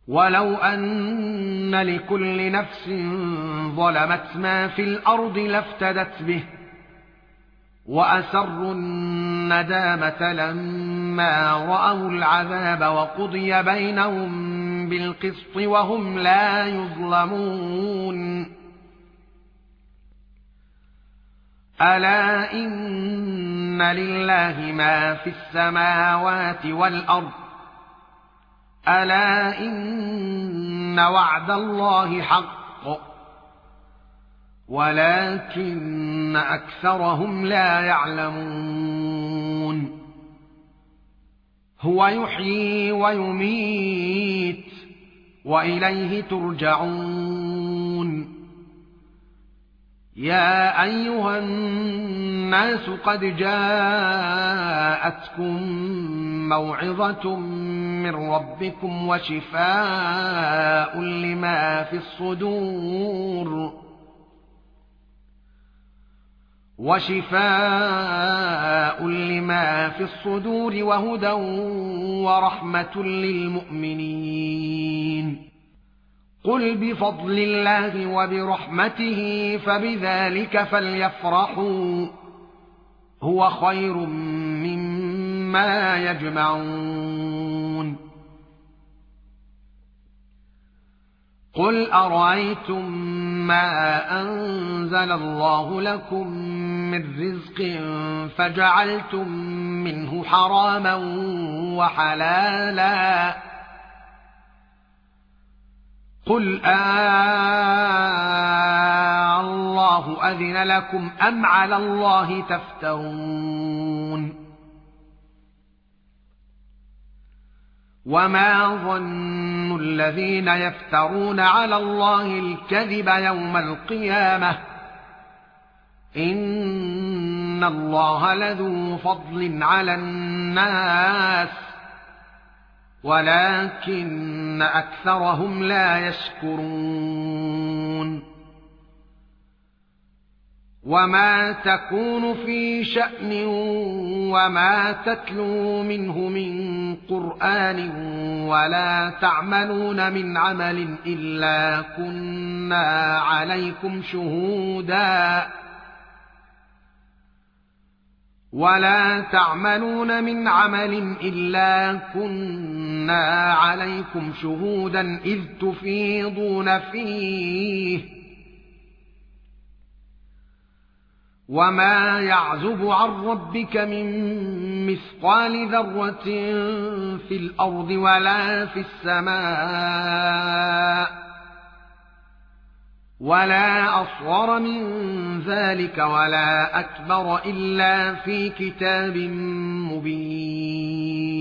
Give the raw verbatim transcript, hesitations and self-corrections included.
ولو أن لكل نفس ظلمت ما في الأرض لافتدت به وأسروا الندامة لما رأوا العذاب وقضي بينهم بالقسط وهم لا يظلمون ألا إن لله ما في السماوات والأرض ألا إن وعد الله حق ولكن أكثرهم لا يعلمون هو يحيي ويميت وإليه ترجعون يا أيها الناس قد جاءتكم موعظة من ربكم وشفاء لما في الصدور وشفاء لما في الصدور وهدى ورحمة للمؤمنين قل بفضل الله وبرحمته فبذلك فليفرحوا هو خير مما يجمعون قل أرأيتم ما أنزل الله لكم من رزق فجعلتم منه حراما وحلالا قل آه الله أذن لكم أم على الله تفترون وما ظن الذين يفترون على الله الكذب يوم القيامة إن الله لذو فضل على الناس ولكن أكثرهم لا يشكرون وما تكون في شأن وما تتلو منه من قرآن ولا تعملون من عمل إلا كنا عليكم شهودا ولا تعملون من عمل إلا كنا عليكم شهودا إذ تفيضون فيه وما يعزب عن ربك من مثقال ذرة في الأرض ولا في السماء ولا أصغر من ذلك ولا أكبر إلا في كتاب مبين